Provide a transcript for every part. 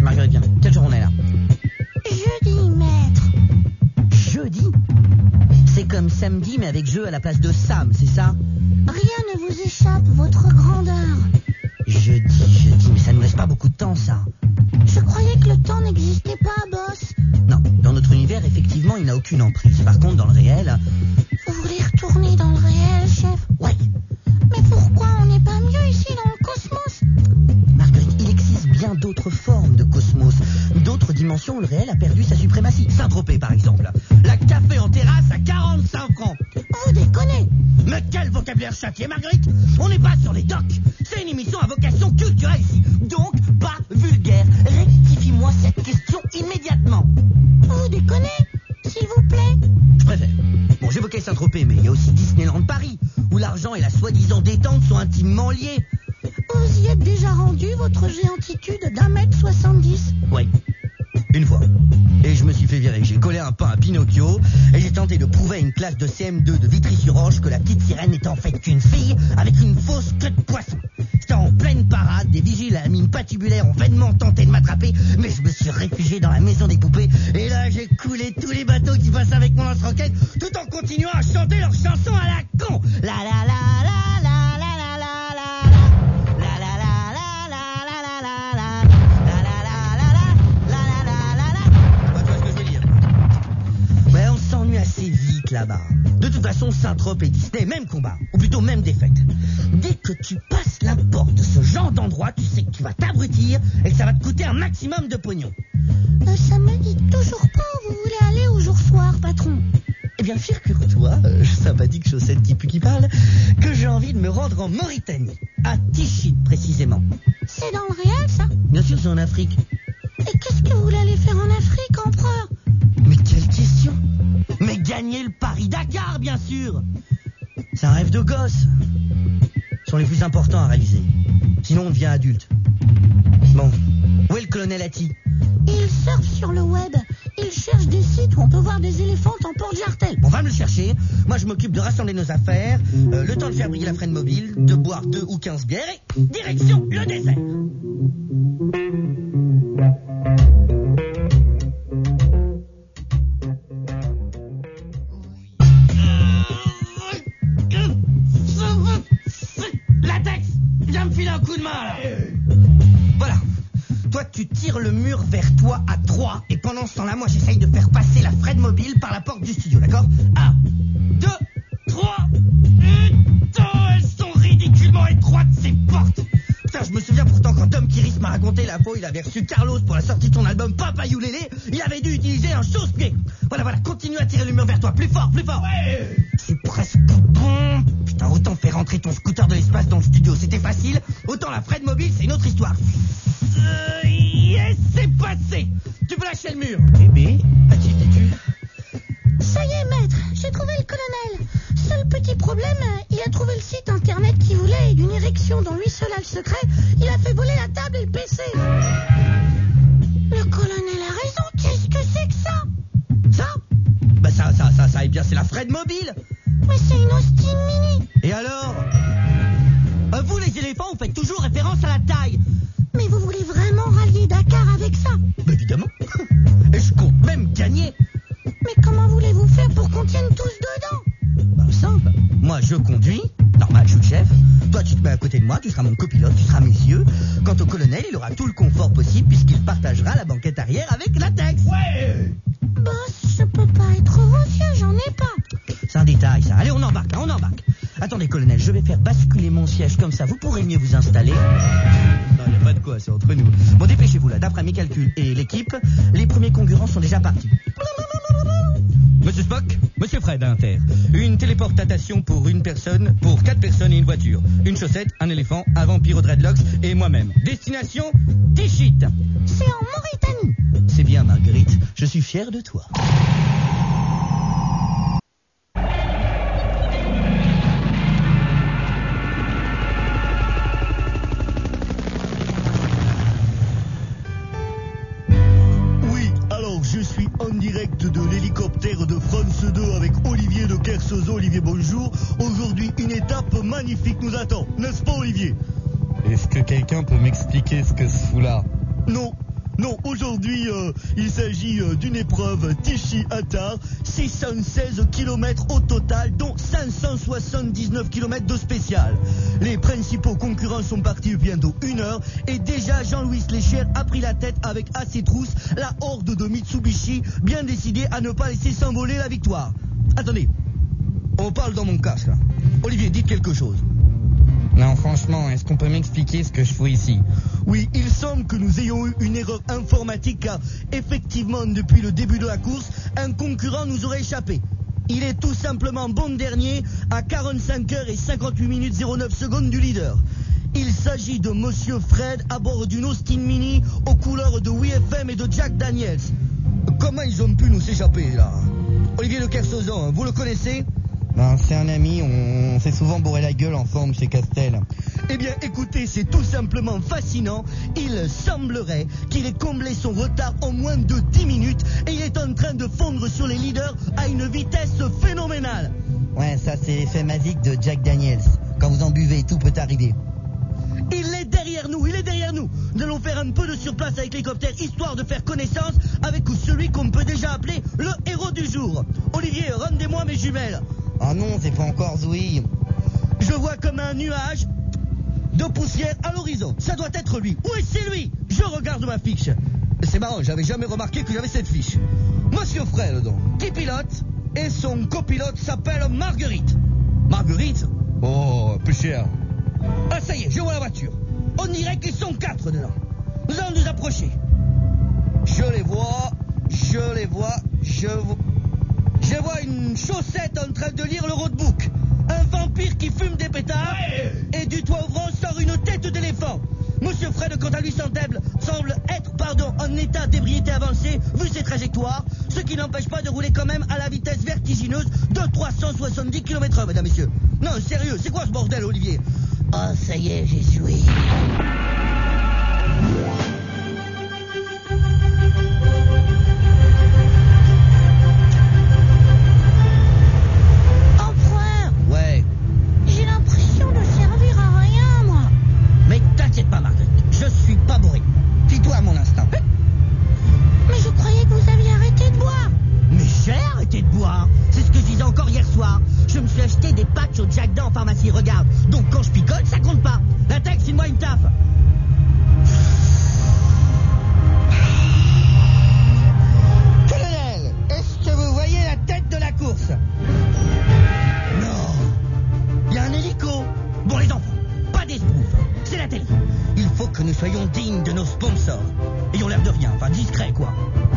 Marguerite, viens. Quel jour on est là? Jeudi, maître. Jeudi? C'est comme samedi, mais avec jeu à la place de Sam, c'est ça? Rien ne vous échappe, votre grandeur. Jeudi, mais ça nous laisse pas beaucoup de temps, ça. Je croyais que le temps n'existait pas, boss. Non, dans notre univers, effectivement, il n'a aucune emprise. Par contre, dans le réel... Vous voulez retourner dans le réel, chef? Ouais. Mais pourquoi on n'est pas mieux ici dans le cosmos? Marguerite, il existe bien d'autres formes de cosmos. D'autres dimensions où le réel a perdu sa suprématie. Saint-Tropez, par exemple. La café en terrasse à 45 francs. Vous déconnez. Mais quel vocabulaire châtié, Marguerite! On n'est pas sur les docks. C'est une émission à vocation culturelle ici. Donc, pas vulgaire. Rectifie-moi cette question immédiatement. Vous déconnez, s'il vous plaît. Je préfère. Bon, j'évoquais Saint-Tropez, mais il y a aussi Disneyland Paris, où l'argent et la soi-disant détente sont intimement liés. Vous y êtes déjà rendu, votre géantitude d'1m70? Oui, une fois. Et je me suis fait virer. J'ai collé un pain à Pinocchio et j'ai tenté de prouver à une classe de CM2 de Vitry-sur-Orge que la petite sirène n'était en fait qu'une fille avec une fausse queue de poisson. C'était en pleine parade, des vigiles à la mine patibulaire ont vainement tenté de m'attraper, mais je me suis réfugié dans la maison des poupées et là j'ai coulé tous les bateaux qui passaient avec mon lance-roquette tout en continuant à chanter leur chanson à la con. La la la la la la la la la. Assez vite là-bas. De toute façon, Saint-Tropez et Disney, même combat, ou plutôt même défaite. Dès que tu passes la porte de ce genre d'endroit, tu sais que tu vas t'abrutir et que ça va te coûter un maximum de pognon. Ça me dit toujours pas où vous voulez aller au jour soir, patron. Eh bien, figure-toi, sympathique chaussette qui pue qui parle, que j'ai envie de me rendre en Mauritanie, à Tichit précisément. C'est dans le réel, ça? Bien sûr, c'est en Afrique. Et qu'est-ce que vous voulez aller faire en Afrique, empereur? Mais quelle question! Mais gagner le Paris-Dakar, bien sûr! C'est un rêve de gosse. Ce sont les plus importants à réaliser. Sinon, on devient adulte. Bon, où est le colonel Atti? Il surfe sur le web. Il cherche des sites où on peut voir des éléphants en porte-jartel. On va me le chercher. Moi, je m'occupe de rassembler nos affaires, le temps de faire briller la Fred mobile, de boire 2 ou 15 bières et direction le désert. Latex, viens me filer un coup de main là. Voilà. Toi, tu tires le mur vers toi à 3 et pendant ce temps-là, moi, j'essaye de faire passer la Fred mobile par la porte du studio, d'accord? 1, 2, 3. Putain, elles sont ridiculement étroites, ces portes. Putain, je me souviens pourtant quand Tom Kiris m'a raconté la fois où il avait reçu Carlos pour la sortie de son album Papa Youlélé, il avait dû utiliser un chausse-pied. Voilà, continue à tirer le mur vers toi, plus fort. Ouais. C'est presque bon. Putain, autant faire rentrer ton scooter de l'espace dans le studio, c'était facile. Autant la Fred mobile, c'est une autre histoire. Yes, c'est passé. Tu peux lâcher le mur. Bébé, as-tu têtu? Ça y est, maître, j'ai trouvé le colonel. Seul petit problème, il a trouvé le site internet qu'il voulait et d'une érection dont lui seul a le secret, il a fait voler la table et le PC. Le colonel a raison, qu'est-ce que c'est que ça? Ça? Bah ça, eh bien, c'est la Fred mobile. Mais c'est une Austin Mini. Et alors? Vous, les éléphants, vous faites toujours référence à la taille. Mais vous voulez vraiment rallier Dakar avec ça? Bah évidemment. Et je compte même gagner. Mais comment voulez-vous faire pour qu'on tienne tous dedans? Bah simple. Moi, je conduis. Normal, je suis le chef. Toi, tu te mets à côté de moi, tu seras mon copilote, tu seras mes yeux. Quant au colonel, il aura tout le confort possible puisqu'il partagera la banquette arrière avec Latex. Ouais. Boss, je peux pas être vos yeux, j'en ai pas. C'est un détail, ça. Allez, on embarque. Attendez, colonel, je vais faire basculer mon siège comme ça, vous pourrez mieux vous installer. Non, il n'y a pas de quoi, c'est entre nous. Bon, dépêchez-vous là, d'après mes calculs et l'équipe, les premiers concurrents sont déjà partis. Monsieur Spock, Monsieur Fred à Inter. Une téléportation pour une personne, pour 4 personnes et une voiture. Une chaussette, un éléphant, un vampire aux dreadlocks et moi-même. Destination, Tichit. C'est en Mauritanie. C'est bien, Marguerite, je suis fier de toi. Je suis en direct de l'hélicoptère de France 2 avec Olivier de Kersozo. Olivier, bonjour. Aujourd'hui, une étape magnifique nous attend. N'est-ce pas, Olivier? Est-ce que quelqu'un peut m'expliquer ce que ce fout là? Non. Non, aujourd'hui, il s'agit d'une épreuve Tichy-Attard, 616 km au total, dont 579 km de spécial. Les principaux concurrents sont partis depuis bientôt 1 heure, et déjà Jean-Louis Lécher a pris la tête avec à ses trousses la horde de Mitsubishi, bien décidé à ne pas laisser s'envoler la victoire. Attendez, on parle dans mon casque, là. Olivier, dites quelque chose. Non, franchement, est-ce qu'on peut m'expliquer ce que je fous ici? Oui, il semble que nous ayons eu une erreur informatique car, effectivement, depuis le début de la course, un concurrent nous aurait échappé. Il est tout simplement bon dernier à 45 heures et 58 minutes 09 secondes du leader. Il s'agit de Monsieur Fred à bord d'une Austin Mini aux couleurs de WFM et de Jack Daniels. Comment ils ont pu nous échapper, là? Olivier de Kersauzon, vous le connaissez? Ben, c'est un ami, on s'est souvent bourré la gueule ensemble chez Castel. Eh bien, écoutez, c'est tout simplement fascinant. Il semblerait qu'il ait comblé son retard en moins de 10 minutes et il est en train de fondre sur les leaders à une vitesse phénoménale. Ouais, ça c'est l'effet magique de Jack Daniels. Quand vous en buvez, tout peut arriver. Il est derrière nous, il est derrière nous. Nous allons faire un peu de surplace avec l'hélicoptère, histoire de faire connaissance avec celui qu'on peut déjà appeler le héros du jour. Olivier, rendez-moi mes jumelles. Ah non, c'est pas encore Zoui. Je vois comme un nuage de poussière à l'horizon. Ça doit être lui. Oui, c'est lui. Je regarde ma fiche. C'est marrant, j'avais jamais remarqué que j'avais cette fiche. Monsieur Fred, donc, qui pilote, et son copilote s'appelle Marguerite. Marguerite? Oh, plus cher. Ah, ça y est, je vois la voiture. On dirait qu'ils sont 4 dedans. Nous allons nous approcher. Je les vois. Je vois une chaussette en train de lire le roadbook. Un vampire qui fume des pétards. Ouais. Et du toit ouvrant sort une tête d'éléphant. Monsieur Fred, quant à lui, semble être en état d'ébriété avancée, vu ses trajectoires, ce qui n'empêche pas de rouler quand même à la vitesse vertigineuse de 370 km/h, mesdames, messieurs. Non, sérieux, c'est quoi ce bordel, Olivier? Oh, ça y est, j'y suis. Regarde, donc quand je picole, ça compte pas. La tech, file-moi une taf. Colonel, est-ce que vous voyez la tête de la course? Non. Il y a un hélico. Bon, les enfants, pas d'esbrouf. C'est la télé. Il faut que nous soyons dignes de nos sponsors. Ayons l'air de rien, enfin discret, quoi.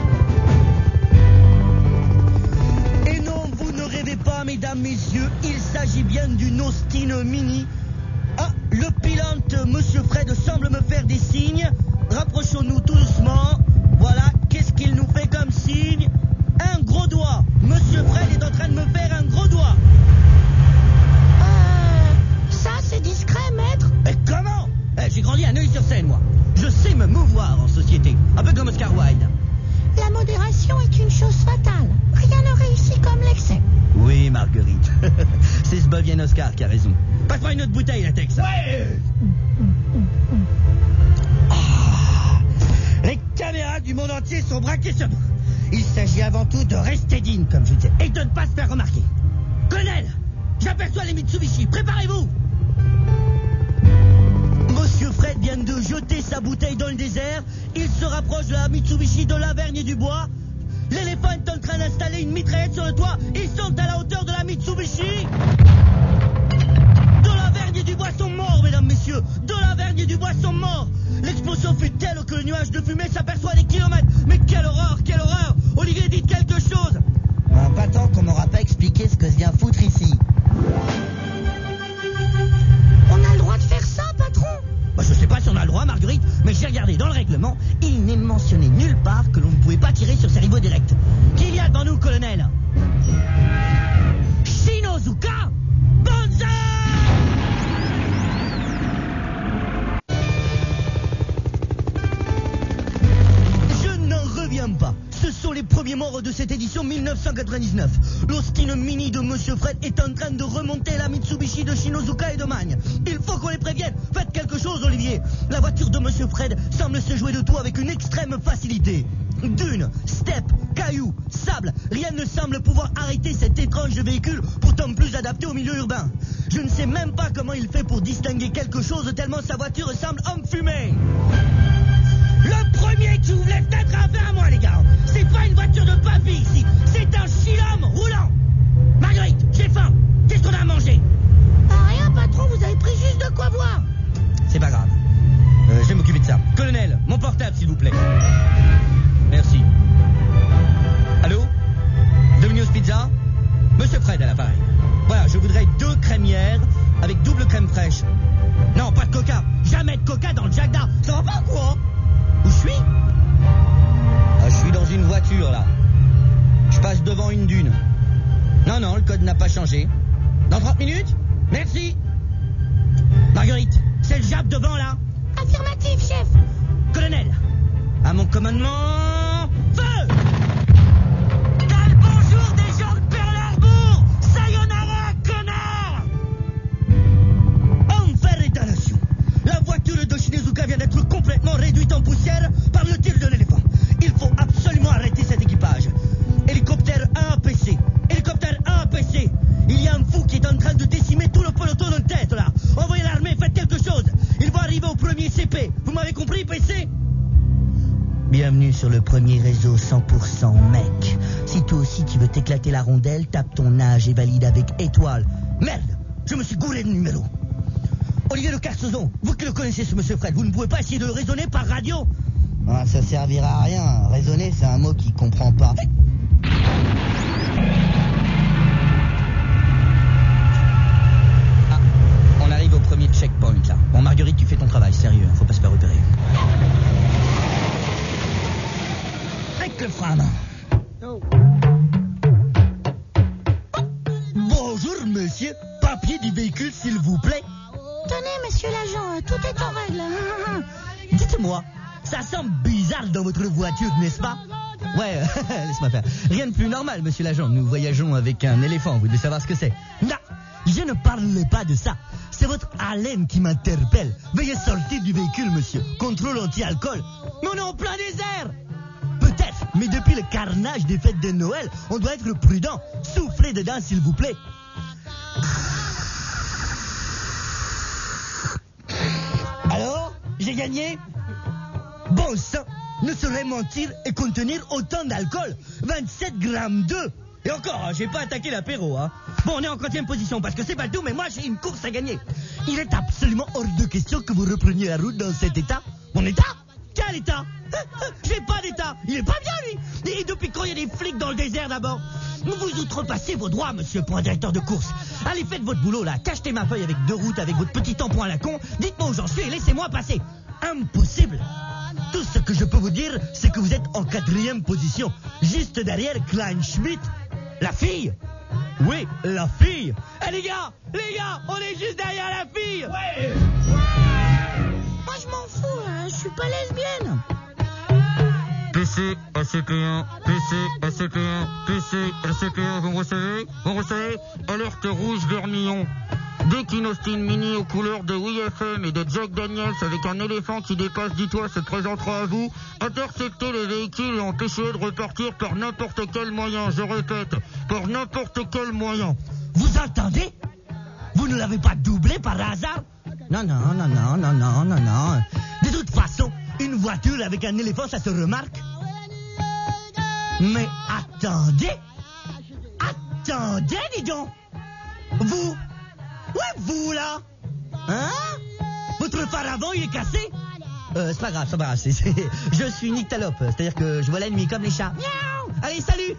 Et non, vous ne rêvez pas, mesdames, messieurs, il s'agit bien d'une Austin Mini. Ah, le pilote, Monsieur Fred, semble me faire des signes. Rapprochons-nous tout doucement. Voilà, qu'est-ce qu'il nous fait comme signe? Un gros doigt. Monsieur Fred est en train de me faire un gros doigt. Ça, c'est discret, maître? Mais comment? J'ai grandi à Neuilly-sur-Seine, moi. Je sais me mouvoir en société, un peu comme Oscar Wilde. La modération est une chose fatale. Rien ne réussit comme l'excès. Oui, Marguerite. C'est ce bovien Oscar qui a raison. Passe-moi une autre bouteille, la Tex. Ouais. Les caméras du monde entier sont braquées sur nous. Il s'agit avant tout de rester digne, comme je disais, et de ne pas se faire remarquer. Colonel, j'aperçois les Mitsubishi. Préparez-vous. Monsieur Fred vient de jeter sa bouteille dans le désert. Il se rapproche de la Mitsubishi de Lavergne-du-Bois. L'éléphant est en train d'installer une mitraillette sur le toit. Ils sont à la hauteur de la Mitsubishi. De Lavergne-du-Bois sont morts, mesdames, messieurs. De Lavergne-du-Bois sont morts. L'explosion fut telle que le nuage de fumée s'aperçoit à des kilomètres. Mais quelle horreur, quelle horreur. Olivier, dites quelque chose. Pas tant qu'on m'aura pas expliqué ce que je viens foutre ici. On a le droit de faire ça, patron? Je sais pas si on a le droit, Marguerite, mais j'ai regardé dans le règlement, il n'est mentionné nulle part que l'on ne pouvait pas tirer sur ses rivaux directs. Qu'il y a devant nous, colonel? Shinozuka Banzai! Je n'en reviens pas. Ce sont les premiers morts de cette édition 1999. L'Austin Mini de Monsieur Fred est en train de remonter la Mitsubishi de Shinozuka et de Magne. Il faut qu'on les prévienne. Faites quelque chose. chose, Olivier. La voiture de Monsieur Fred semble se jouer de tout avec une extrême facilité. Dunes, steppes, cailloux, sable, rien ne semble pouvoir arrêter cet étrange véhicule, pourtant plus adapté au milieu urbain. Je ne sais même pas comment il fait pour distinguer quelque chose tellement sa voiture semble enfumée. Le premier qui ouvre les fenêtres a affaire à moi, les gars. C'est pas une voiture de papy ici, c'est un chilhomme roulant. Marguerite, j'ai faim. Qu'est-ce qu'on a à manger? Rien, patron, vous avez pris juste de quoi boire. C'est pas grave. Je vais m'occuper de ça. Colonel, mon portable, s'il vous plaît. Merci. Allô? Domino's Pizza? Monsieur Fred à l'appareil. Voilà, je voudrais 2 crémières avec double crème fraîche. Non, pas de coca. Jamais de coca dans le Jagda. Ça va pas ou quoi? Où je suis? Je suis dans une voiture, là. Je passe devant une dune. Non, le code n'a pas changé. Dans 30 minutes? Merci. Marguerite, c'est le Jap devant, là? Affirmatif, chef. Colonel, à mon commandement, feu! T'as le bonjour des gens de Pearl Harbor! Sayonara, connard! Enfer et damnation. La voiture de Shinezuka vient d'être complètement réduite en poussière par le tir de l'éléphant. Il faut absolument arrêter cet équipage. Hélicoptère APC. Hélicoptère APC. Il y a un fou qui est en train de décimer tout le peloton de tête, là. Envoyez l'armée, faites quelque chose. Il va arriver au premier CP. Vous m'avez compris, PC? Bienvenue sur le premier réseau 100% mec. Si toi aussi tu veux t'éclater la rondelle, tape ton âge et valide avec étoile. Merde, je me suis gouré de numéro. Olivier Le Carsozon, vous qui le connaissez ce monsieur Fred, vous ne pouvez pas essayer de raisonner par radio? Ça servira à rien. Raisonner, c'est un mot qu'il comprend pas. On arrive au premier checkpoint, là. Bon, Marguerite, tu fais ton travail, sérieux, faut pas se faire repérer. Avec le frein à main. Bonjour, monsieur. Papier du véhicule, s'il vous plaît. Tenez, monsieur l'agent, tout est en règle. Dites-moi, ça semble bizarre dans votre voiture, n'est-ce pas? Ouais, laisse-moi faire. Rien de plus normal, monsieur l'agent. Nous voyageons avec un éléphant, vous devez savoir ce que c'est. Non, je ne parle pas de ça. C'est votre haleine qui m'interpelle. Veuillez sortir du véhicule, monsieur. Contrôle anti-alcool. Mais on est en plein désert. Peut-être, mais depuis le carnage des fêtes de Noël, on doit être prudent. Soufflez dedans, s'il vous plaît. Alors, j'ai gagné? Bon sang, ne saurait mentir et contenir autant d'alcool. 27 grammes 2. Et encore, j'ai pas attaqué l'apéro, hein. Bon, on est en 4e position parce que c'est pas le tout, mais moi j'ai une course à gagner. Il est absolument hors de question que vous repreniez la route dans cet état. Mon état? Quel état? J'ai pas d'état. Il est pas bien, lui. Et depuis quand il y a des flics dans le désert d'abord? Vous outrepassez vos droits, monsieur, pour un directeur de course. Allez, faites votre boulot, là. Cachetez ma feuille avec 2 routes, avec votre petit tampon à la con. Dites-moi où j'en suis et laissez-moi passer. Impossible. Tout ce que je peux vous dire, c'est que vous êtes en 4e position. Juste derrière Klein Schmidt. La fille? Oui, la fille. Eh, les gars, on est juste derrière la fille. Ouais. Moi, je m'en fous, hein, je suis pas lesbienne. PC, ACP1, PC, ACP1, PC, ACP1, vous me recevez? Alerte rouge vermillon. Dès qu'une Austin Mini aux couleurs de WFM et de Jack Daniels avec un éléphant qui dépasse du toit se présentera à vous, interceptez les véhicules et empêchez-les de repartir par n'importe quel moyen. Je répète, par n'importe quel moyen. Vous entendez? Vous ne l'avez pas doublé par hasard? Non. De toute façon, une voiture avec un éléphant, ça se remarque. Mais attendez, dis donc. Vous? Ouais, vous, là. Hein? Votre phare avant, il est cassé? C'est pas grave. Je suis nyctalope, c'est-à-dire que je vois l'ennemi comme les chats. Miaou! Allez, salut!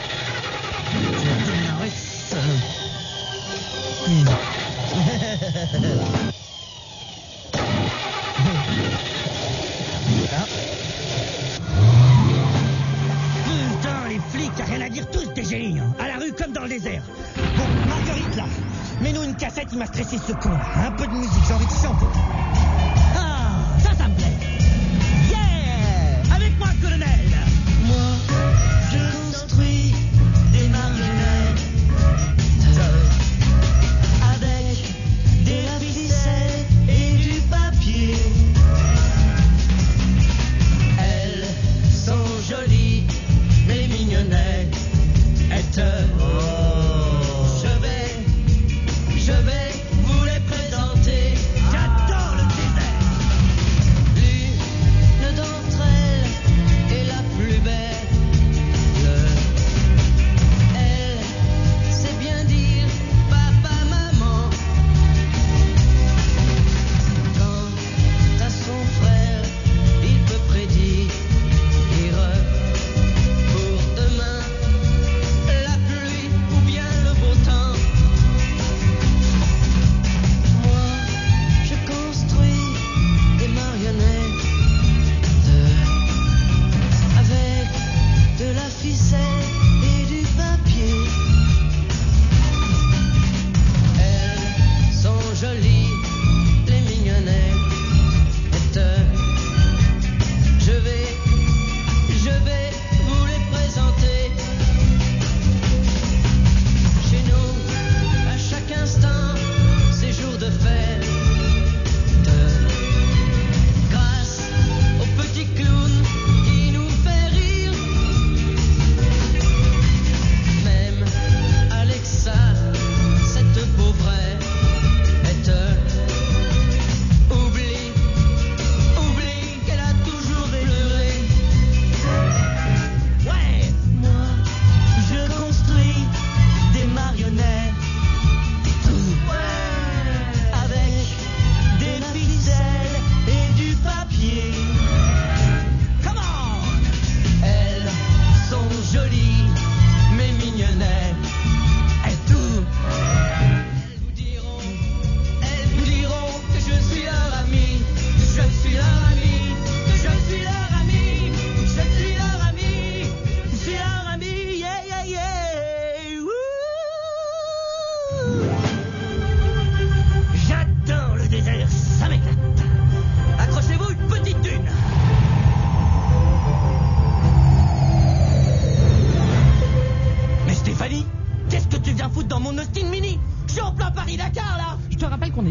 Putain, les flics, y'a rien à dire, tous des génies, hein. À la rue comme dans le désert. Bon, Marguerite, là, mets-nous une cassette, il m'a stressé ce con. Un peu de musique, j'ai envie de chanter. Ah, ça me plaît. Yeah! Avec moi, colonel. Moi, je construis des marionnettes avec des ficelles et du papier.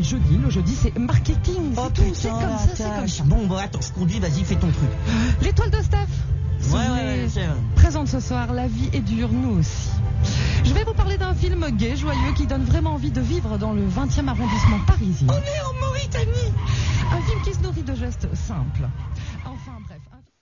jeudi. Le jeudi, c'est marketing. Oh C'est tout, putain, c'est comme la ça, c'est comme tâche. ça. Bon, attends, je conduis, vas-y, fais ton truc. L'étoile de Steph. Ouais, c'est vrai. Présente ce soir, La vie est dure, nous aussi. Je vais vous parler d'un film gai, joyeux, qui donne vraiment envie de vivre dans le 20e arrondissement parisien. On est en Mauritanie. Un film qui se nourrit de gestes simples. Enfin bref.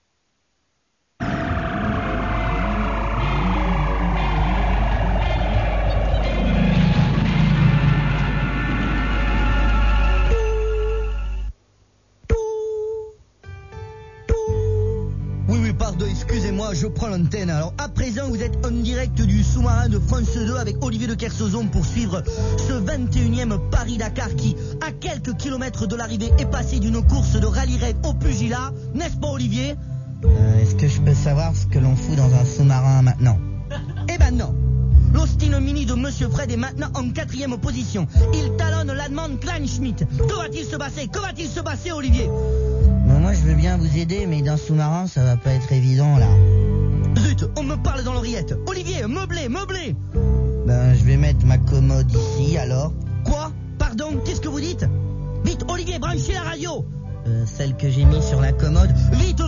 Pardon, excusez-moi, je prends l'antenne. Alors, à présent, vous êtes en direct du sous-marin de France 2 avec Olivier de Kersauzon pour suivre ce 21e Paris-Dakar qui, à quelques kilomètres de l'arrivée, est passé d'une course de rallye-raid au pugilat. N'est-ce pas, Olivier? Est-ce que je peux savoir ce que l'on fout dans un sous-marin maintenant? Eh ben non. L'Austin Mini de Monsieur Fred est maintenant en 4e position. Il talonne l'allemande Kleinschmidt. Que va-t-il se passer? Que va-t-il se passer, Olivier? Bon, moi, je veux bien vous aider, mais d'un sous-marin, ça va pas être évident, là. Zut, on me parle dans l'oreillette. Olivier, meublé. Ben, je vais mettre ma commode ici, alors. Quoi? Pardon, qu'est-ce que vous dites? Vite, Olivier, branchez la radio. Celle que j'ai mise sur la commode. Vite.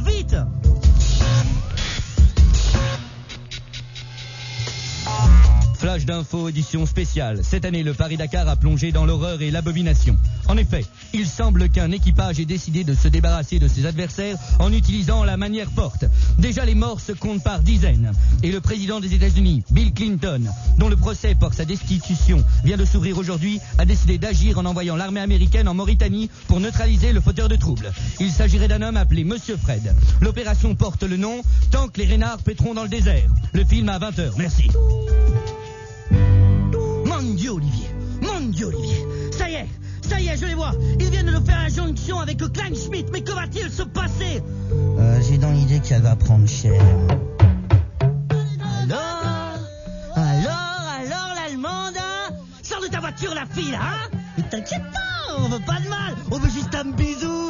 Flash d'info édition spéciale. Cette année, le Paris-Dakar a plongé dans l'horreur et l'abomination. En effet, il semble qu'un équipage ait décidé de se débarrasser de ses adversaires en utilisant la manière forte. Déjà, les morts se comptent par dizaines. Et le président des États-Unis, Bill Clinton, dont le procès pour sa destitution vient de s'ouvrir aujourd'hui, a décidé d'agir en envoyant l'armée américaine en Mauritanie pour neutraliser le fauteur de troubles. Il s'agirait d'un homme appelé Monsieur Fred. L'opération porte le nom « Tant que les renards péteront dans le désert ». Le film à 20h. Merci. Mon Dieu, Olivier. Ça y est, je les vois. Ils viennent de faire la jonction avec Kleinschmidt. Mais que va-t-il se passer? J'ai dans l'idée qu'elle va prendre cher. Alors, l'allemande, hein? Sors de ta voiture, la fille, là, hein? Ne t'inquiète pas, on veut pas de mal. On veut juste un bisou.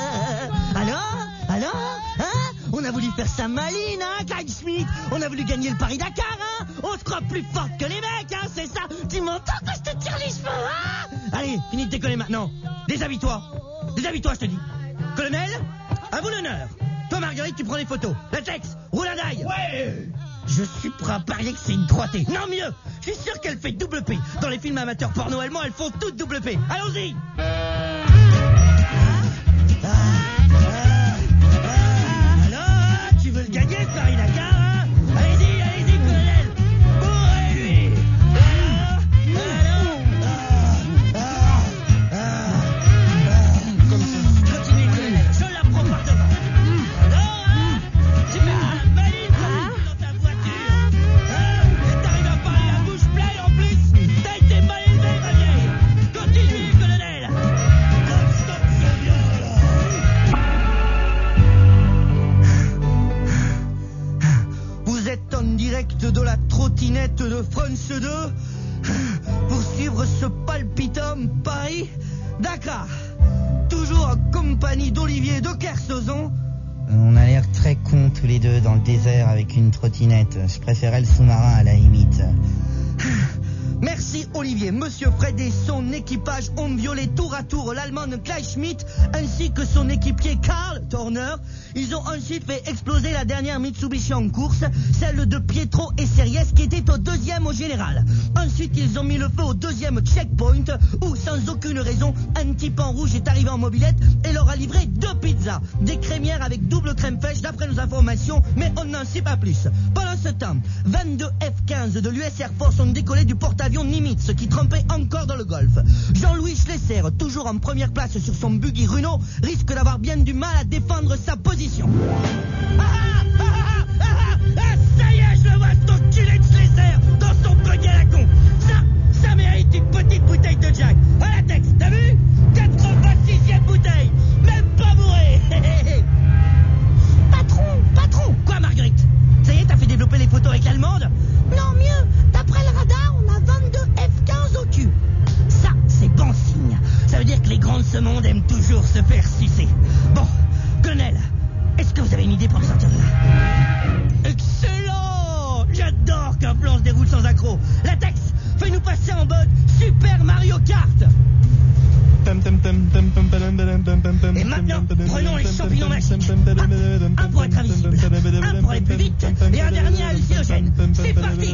Alors, hein? On a voulu faire sa maline, hein, Kleinschmidt? On a voulu gagner le Paris-Dakar, hein? On se croit plus forte que les mecs, hein, c'est ça? Tu m'entends quand je te tire les cheveux, hein? Allez, finis de déconner maintenant. Déshabille-toi, je te dis. Colonel, à vous l'honneur. Toi, Marguerite, tu prends les photos. Latex, roule un die. Ouais. Je suis prêt à parier que c'est une 3T. Non, mieux. Je suis sûr qu'elle fait double P. Dans les films amateurs porno allemands, elles font toutes double P. Allons-y. Tu veux le gagner, ce Paris-Dakar, hein? Allez-y, colonel. Bourrez-lui. Comme ça. Continuez, colonel. Je la prends par devant. Alors, tu fais la maline dans ta voiture. Et t'arrives à parler la bouche pleine en plus. T'as été mal élevé, ma vieille. Continuez, colonel. Stop, c'est bien, là. Vous êtes en direct de la trottinette de France 2 pour suivre ce palpitant Paris-Dakar. Toujours en compagnie d'Olivier de Kersauzon. On a l'air très cons tous les deux dans le désert avec une trottinette. Je préférais le sous-marin à la limite. Merci Olivier. Monsieur Fred et son équipage ont violé tour à tour l'allemande Kleinschmidt ainsi que son équipier Karl Turner. Ils ont ensuite fait exploser la dernière Mitsubishi en course, celle de Pietro et Series qui était au 2e au général. Ensuite, ils ont mis le feu au 2e checkpoint où, sans aucune raison, un type en rouge est arrivé en mobilette et leur a livré 2 pizzas. Des crémières avec double crème fraîche d'après nos informations, mais on n'en sait pas plus. Pendant ce temps, 22 F-15 de l'US Air Force ont décollé du porte-avions Nimitz qui trempait encore dans le Golfe. Jean-Louis Schlesser, toujours en première place sur son buggy Runo, risque d'avoir bien du mal à défendre sa position. Ça y est, je le vois, cet enculé de Schlesser dans son buggy à la con. Ça mérite une petite bouteille de Jack. À la texte, t'as vu? 86e bouteille, même pas bourré. Patron. Quoi, Marguerite? Ça y est, t'as fait développer les photos avec l'allemande? Non, mieux. D'après le radar, on a 22 F-15 au cul. Ça, c'est bon signe. Ça veut dire que les grands de ce monde aiment toujours se faire sucer. Bon, colonel, est-ce que vous avez une idée pour me sortir de là? Excellent! J'adore qu'un plan se déroule sans accroc. Latex, fais-nous passer en mode Super Mario Kart. magique. Un pour être invisible, un pour aller plus vite, et un dernier hallucinogène. C'est parti.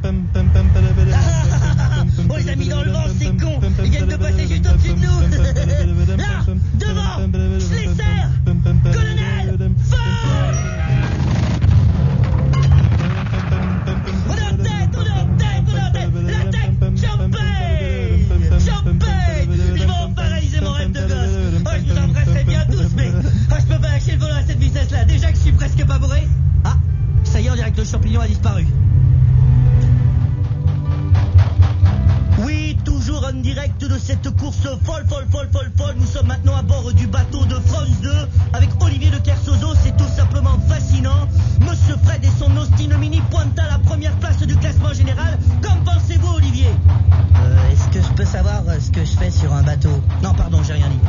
On les a mis dans le vent, ces cons. Ils viennent de passer juste au-dessus de nous. Là, devant, je les serre. Colonel, feu! On est en tête. La tête, champagne. Ils vont paralyser mon rêve de gosse. Oh, je vous embrasserai bien tous, mais je peux pas lâcher le volant à cette vitesse-là. Déjà que je suis presque pas bourré. Ah, ça y est, on dirait que le champignon a disparu. Oui, toujours en direct de cette course folle. Nous sommes maintenant à bord du bateau de France 2 avec Olivier de Kersozo. C'est tout simplement fascinant. Monsieur Fred et son Austin Mini pointent à la première place du classement général. Qu'en pensez-vous, Olivier? Est-ce que je peux savoir ce que je fais sur un bateau? Non, pardon, j'ai rien dit.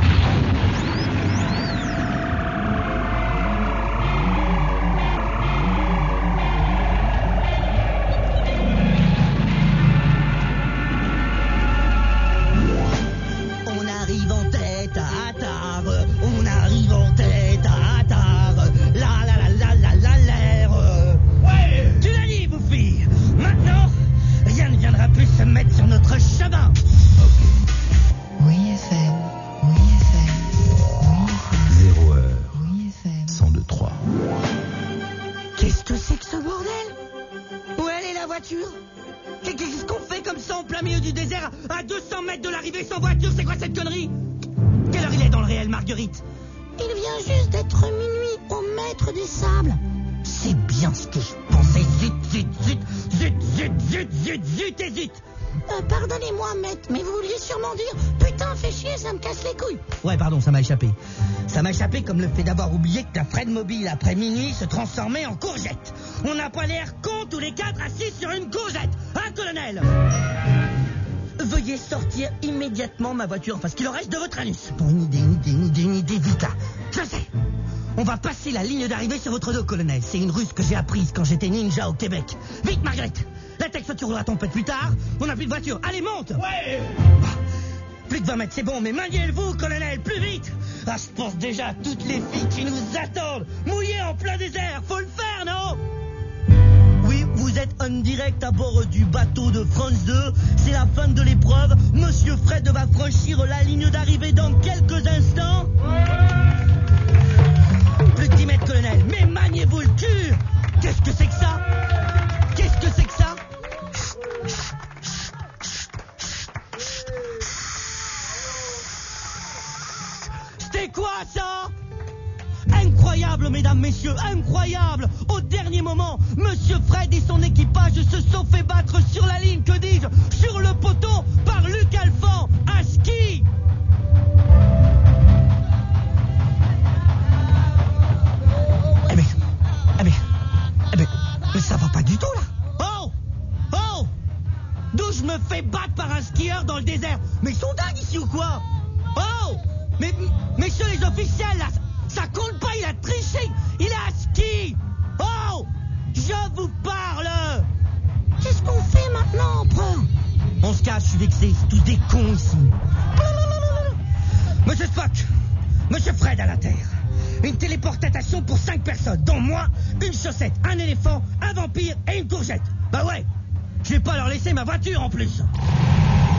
Qu'est-ce qu'on fait comme ça en plein milieu du désert, à 200 mètres de l'arrivée sans voiture? C'est quoi cette connerie? Quelle heure il est dans le réel, Marguerite? Il vient juste d'être minuit au maître des sables. C'est bien ce que je pensais. Zut. Pardonnez-moi, maître, mais vous vouliez sûrement dire « Putain, fais chier, ça me casse les couilles ». Ouais, pardon, ça m'a échappé. Ça m'a échappé comme le fait d'avoir oublié que la Fred Mobile, après minuit, se transformait en courgette. On n'a pas l'air cons tous les quatre assis sur une courgette. Hein, colonel? Veuillez sortir immédiatement ma voiture, enfin, ce qu'il en reste de votre anus. Bon, une idée, vite là. Je sais. On va passer la ligne d'arrivée sur votre dos, colonel. C'est une ruse que j'ai apprise quand j'étais ninja au Québec. Vite, Marguerite. La texte tu rouleras ton pète plus tard. On n'a plus de voiture. Allez, monte. Ouais. Plus de 20 mètres, c'est bon, mais maniez-vous, colonel, plus vite. Ah, je pense déjà à toutes les filles qui nous attendent. Mouillées en plein désert. Faut le faire, non? Oui, vous êtes en direct à bord du bateau de France 2. C'est la fin de l'épreuve. Monsieur Fred va franchir la ligne d'arrivée dans quelques instants. Plus de 10 mètres, colonel. Mais maniez-vous le cul. Qu'est-ce que c'est que ça? Qu'est-ce que c'est que ça? C'était quoi ça? Incroyable, mesdames, messieurs, incroyable. Au dernier moment, Monsieur Fred et son équipage se sont fait battre sur la ligne, que dis-je, sur le poteau, par Luc Alphand, à ski. Mais ça va pas du tout, là. Oh, d'où je me fais battre par un skieur dans le désert? Mais ils sont dingues ici ou quoi? Oh, mais messieurs les officiels, là, ça compte pas, il a triché. Il est à ski. Oh, je vous parle. Qu'est-ce qu'on fait maintenant, empereur? On se cache, je suis vexé, c'est tous des cons ici. Monsieur Spock, Monsieur Fred à la Terre. Une téléportation pour 5 personnes, dont moi, une chaussette, un éléphant, un vampire et une courgette. Bah ouais, je vais pas leur laisser ma voiture en plus.